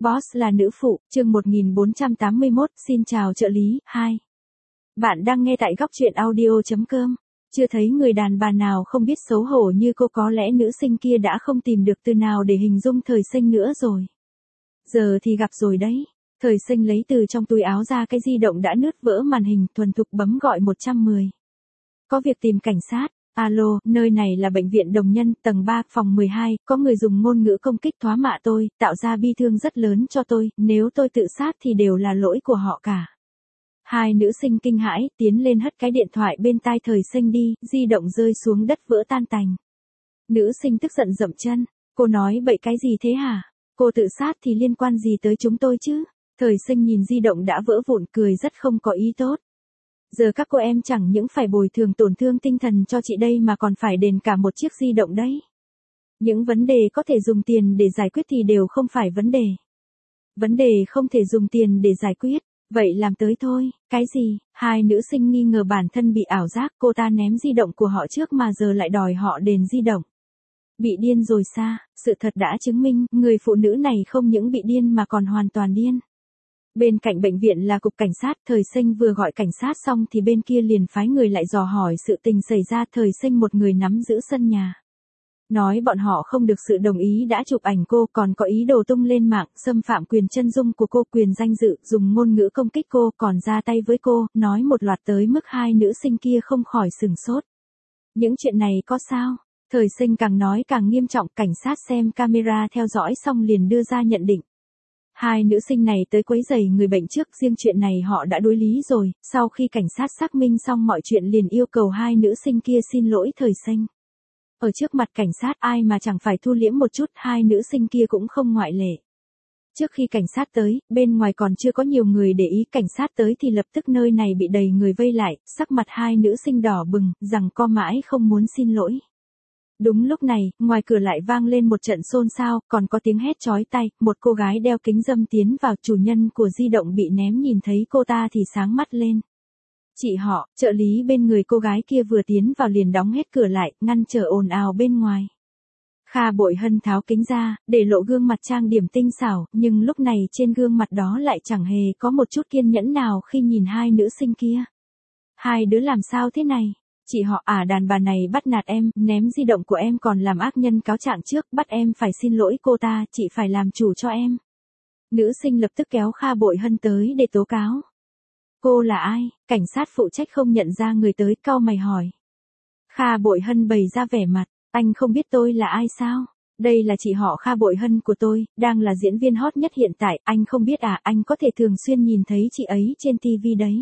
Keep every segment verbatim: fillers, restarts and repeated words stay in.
Boss là nữ phụ, chương một nghìn bốn trăm tám mươi mốt, xin chào trợ lý, hai. Bạn đang nghe tại góc truyện audio chấm com. Chưa thấy người đàn bà nào không biết xấu hổ như cô, có lẽ nữ sinh kia đã không tìm được từ nào để hình dung Thời Sinh nữa rồi. Giờ thì gặp rồi đấy. Thời Sinh lấy từ trong túi áo ra cái di động đã nứt vỡ màn hình, thuần thục bấm gọi một trăm mười. Có việc tìm cảnh sát. Alo, nơi này là bệnh viện Đồng Nhân, tầng ba, phòng mười hai, có người dùng ngôn ngữ công kích thoá mạ tôi, tạo ra bi thương rất lớn cho tôi, nếu tôi tự sát thì đều là lỗi của họ cả. Hai nữ sinh kinh hãi, tiến lên hất cái điện thoại bên tai Thời Sinh đi, di động rơi xuống đất vỡ tan tành. Nữ sinh tức giận dậm chân, cô nói bậy cái gì thế hả? Cô tự sát thì liên quan gì tới chúng tôi chứ? Thời Sinh nhìn di động đã vỡ vụn, cười rất không có ý tốt. Giờ các cô em chẳng những phải bồi thường tổn thương tinh thần cho chị đây mà còn phải đền cả một chiếc di động đấy. Những vấn đề có thể dùng tiền để giải quyết thì đều không phải vấn đề. Vấn đề không thể dùng tiền để giải quyết, vậy làm tới thôi, cái gì? Hai nữ sinh nghi ngờ bản thân bị ảo giác, cô ta ném di động của họ trước mà giờ lại đòi họ đền di động. Bị điên rồi sao? Sự thật đã chứng minh, người phụ nữ này không những bị điên mà còn hoàn toàn điên. Bên cạnh bệnh viện là cục cảnh sát, Thời Sinh vừa gọi cảnh sát xong thì bên kia liền phái người lại dò hỏi sự tình xảy ra. Thời Sinh một người nắm giữ sân nhà. Nói bọn họ không được sự đồng ý đã chụp ảnh cô, còn có ý đồ tung lên mạng, xâm phạm quyền chân dung của cô, quyền danh dự, dùng ngôn ngữ công kích cô, còn ra tay với cô, nói một loạt tới mức hai nữ sinh kia không khỏi sửng sốt. Những chuyện này có sao? Thời Sinh càng nói càng nghiêm trọng, cảnh sát xem camera theo dõi xong liền đưa ra nhận định. Hai nữ sinh này tới quấy rầy người bệnh trước, riêng chuyện này họ đã đối lý rồi, sau khi cảnh sát xác minh xong mọi chuyện liền yêu cầu hai nữ sinh kia xin lỗi Thời Sinh. Ở trước mặt cảnh sát ai mà chẳng phải thu liễm một chút, hai nữ sinh kia cũng không ngoại lệ. Trước khi cảnh sát tới, bên ngoài còn chưa có nhiều người để ý, cảnh sát tới thì lập tức nơi này bị đầy người vây lại, sắc mặt hai nữ sinh đỏ bừng, rằng co mãi không muốn xin lỗi. Đúng lúc này, ngoài cửa lại vang lên một trận xôn xao, còn có tiếng hét chói tai, một cô gái đeo kính râm tiến vào, chủ nhân của di động bị ném nhìn thấy cô ta thì sáng mắt lên. Chị họ, trợ lý bên người cô gái kia vừa tiến vào liền đóng hết cửa lại, ngăn trở ồn ào bên ngoài. Kha Bội Hân tháo kính ra, để lộ gương mặt trang điểm tinh xảo, nhưng lúc này trên gương mặt đó lại chẳng hề có một chút kiên nhẫn nào khi nhìn hai nữ sinh kia. Hai đứa làm sao thế này? Chị họ à, đàn bà này bắt nạt em, ném di động của em còn làm ác nhân cáo trạng trước, bắt em phải xin lỗi cô ta, chị phải làm chủ cho em. Nữ sinh lập tức kéo Kha Bội Hân tới để tố cáo. Cô là ai? Cảnh sát phụ trách không nhận ra người tới, cau mày hỏi. Kha Bội Hân bày ra vẻ mặt, anh không biết tôi là ai sao? Đây là chị họ Kha Bội Hân của tôi, đang là diễn viên hot nhất hiện tại, anh không biết à, anh có thể thường xuyên nhìn thấy chị ấy trên ti vi đấy.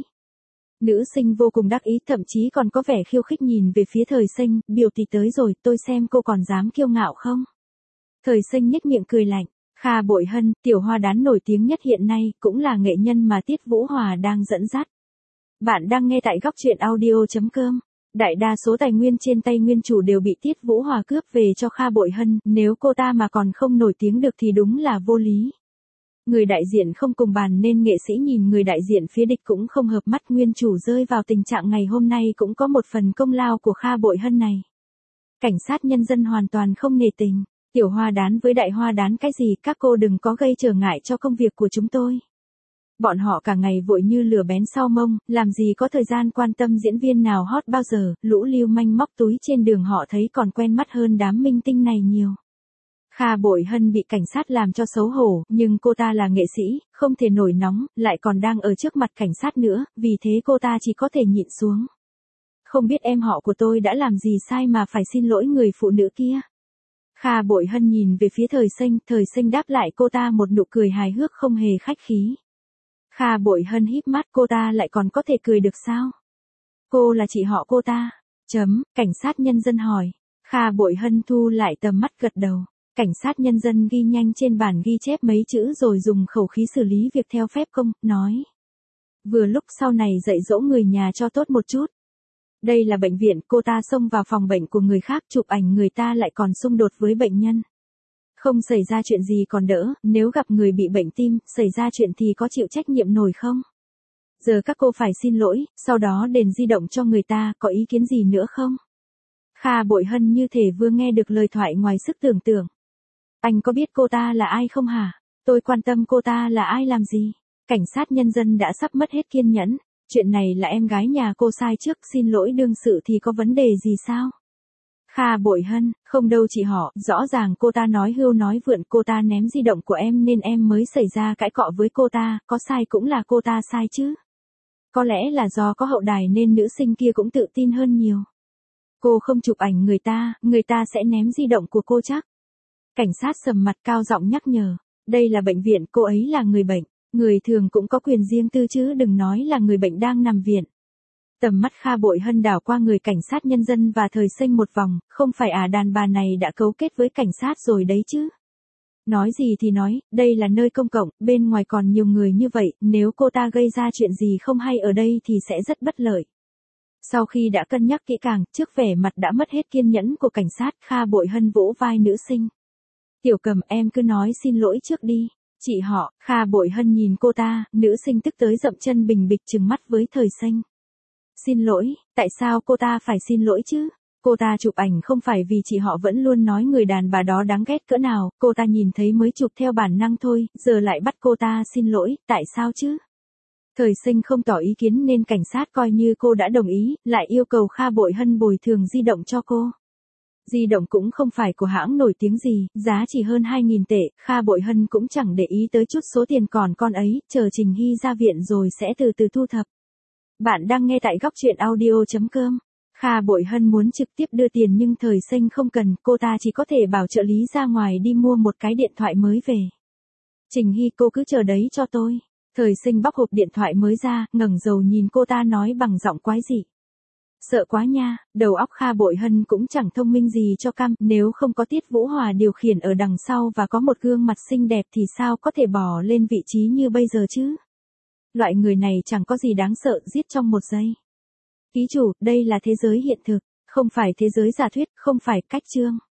Nữ sinh vô cùng đắc ý, thậm chí còn có vẻ khiêu khích nhìn về phía Thời Sinh, biểu tỷ tới rồi, tôi xem cô còn dám kiêu ngạo không? Thời Sinh nhếch miệng cười lạnh. Kha Bội Hân, tiểu hoa đán nổi tiếng nhất hiện nay, cũng là nghệ nhân mà Tiết Vũ Hòa đang dẫn dắt. Bạn đang nghe tại góc truyện audio chấm com. Đại đa số tài nguyên trên tay nguyên chủ đều bị Tiết Vũ Hòa cướp về cho Kha Bội Hân, nếu cô ta mà còn không nổi tiếng được thì đúng là vô lý. Người đại diện không cùng bàn nên nghệ sĩ nhìn người đại diện phía địch cũng không hợp mắt, nguyên chủ rơi vào tình trạng ngày hôm nay cũng có một phần công lao của Kha Bội Hân này. Cảnh sát nhân dân hoàn toàn không nể tình. Tiểu hoa đán với đại hoa đán cái gì, các cô đừng có gây trở ngại cho công việc của chúng tôi. Bọn họ cả ngày vội như lửa bén sau mông, làm gì có thời gian quan tâm diễn viên nào hot bao giờ, lũ lưu manh móc túi trên đường họ thấy còn quen mắt hơn đám minh tinh này nhiều. Kha Bội Hân bị cảnh sát làm cho xấu hổ, nhưng cô ta là nghệ sĩ, không thể nổi nóng, lại còn đang ở trước mặt cảnh sát nữa, vì thế cô ta chỉ có thể nhịn xuống. Không biết em họ của tôi đã làm gì sai mà phải xin lỗi người phụ nữ kia. Kha Bội Hân nhìn về phía Thời Sinh, Thời Sinh đáp lại cô ta một nụ cười hài hước không hề khách khí. Kha Bội Hân híp mắt, cô ta lại còn có thể cười được sao? Cô là chị họ cô ta. Chấm, cảnh sát nhân dân hỏi. Kha Bội Hân thu lại tầm mắt gật đầu. Cảnh sát nhân dân ghi nhanh trên bản ghi chép mấy chữ rồi dùng khẩu khí xử lý việc theo phép công, nói. Vừa lúc sau này dạy dỗ người nhà cho tốt một chút. Đây là bệnh viện, cô ta xông vào phòng bệnh của người khác chụp ảnh người ta lại còn xung đột với bệnh nhân. Không xảy ra chuyện gì còn đỡ, nếu gặp người bị bệnh tim, xảy ra chuyện thì có chịu trách nhiệm nổi không? Giờ các cô phải xin lỗi, sau đó đền di động cho người ta, có ý kiến gì nữa không? Kha Bội Hân như thể vừa nghe được lời thoại ngoài sức tưởng tượng. Anh có biết cô ta là ai không hả? Tôi quan tâm cô ta là ai làm gì. Cảnh sát nhân dân đã sắp mất hết kiên nhẫn. Chuyện này là em gái nhà cô sai trước, xin lỗi đương sự thì có vấn đề gì sao? Kha Bội Hân, không đâu chị họ, rõ ràng cô ta nói hưu nói vượn, cô ta ném di động của em nên em mới xảy ra cãi cọ với cô ta, có sai cũng là cô ta sai chứ. Có lẽ là do có hậu đài nên nữ sinh kia cũng tự tin hơn nhiều. Cô không chụp ảnh người ta, người ta sẽ ném di động của cô chắc. Cảnh sát sầm mặt cao giọng nhắc nhở, đây là bệnh viện, cô ấy là người bệnh, người thường cũng có quyền riêng tư chứ đừng nói là người bệnh đang nằm viện. Tầm mắt Kha Bội Hân đảo qua người cảnh sát nhân dân và Thời Sinh một vòng, không phải à đàn bà này đã cấu kết với cảnh sát rồi đấy chứ. Nói gì thì nói, đây là nơi công cộng, bên ngoài còn nhiều người như vậy, nếu cô ta gây ra chuyện gì không hay ở đây thì sẽ rất bất lợi. Sau khi đã cân nhắc kỹ càng, trước vẻ mặt đã mất hết kiên nhẫn của cảnh sát, Kha Bội Hân vỗ vai nữ sinh. Tiểu Cầm, em cứ nói xin lỗi trước đi. Chị họ, Kha Bội Hân nhìn cô ta, nữ sinh tức tới dậm chân bình bịch trừng mắt với Thời Sinh. Xin lỗi, tại sao cô ta phải xin lỗi chứ? Cô ta chụp ảnh không phải vì chị họ vẫn luôn nói người đàn bà đó đáng ghét cỡ nào, cô ta nhìn thấy mới chụp theo bản năng thôi, giờ lại bắt cô ta xin lỗi, tại sao chứ? Thời Sinh không tỏ ý kiến nên cảnh sát coi như cô đã đồng ý, lại yêu cầu Kha Bội Hân bồi thường di động cho cô. Di động cũng không phải của hãng nổi tiếng gì, giá chỉ hơn hai nghìn tệ, Kha Bội Hân cũng chẳng để ý tới chút số tiền còn con ấy, chờ Trình Hy ra viện rồi sẽ từ từ thu thập. Bạn đang nghe tại góc truyện audio chấm com. Kha Bội Hân muốn trực tiếp đưa tiền nhưng Thời Sinh không cần, cô ta chỉ có thể bảo trợ lý ra ngoài đi mua một cái điện thoại mới về. Trình Hy, cô cứ chờ đấy cho tôi. Thời Sinh bóc hộp điện thoại mới ra, ngẩng đầu nhìn cô ta nói bằng giọng quái dị. Sợ quá nha, đầu óc Kha Bội Hân cũng chẳng thông minh gì cho cam, nếu không có Tiết Vũ Hòa điều khiển ở đằng sau và có một gương mặt xinh đẹp thì sao có thể bò lên vị trí như bây giờ chứ? Loại người này chẳng có gì đáng sợ, giết trong một giây. Ký chủ, đây là thế giới hiện thực, không phải thế giới giả thuyết, không phải cách chương.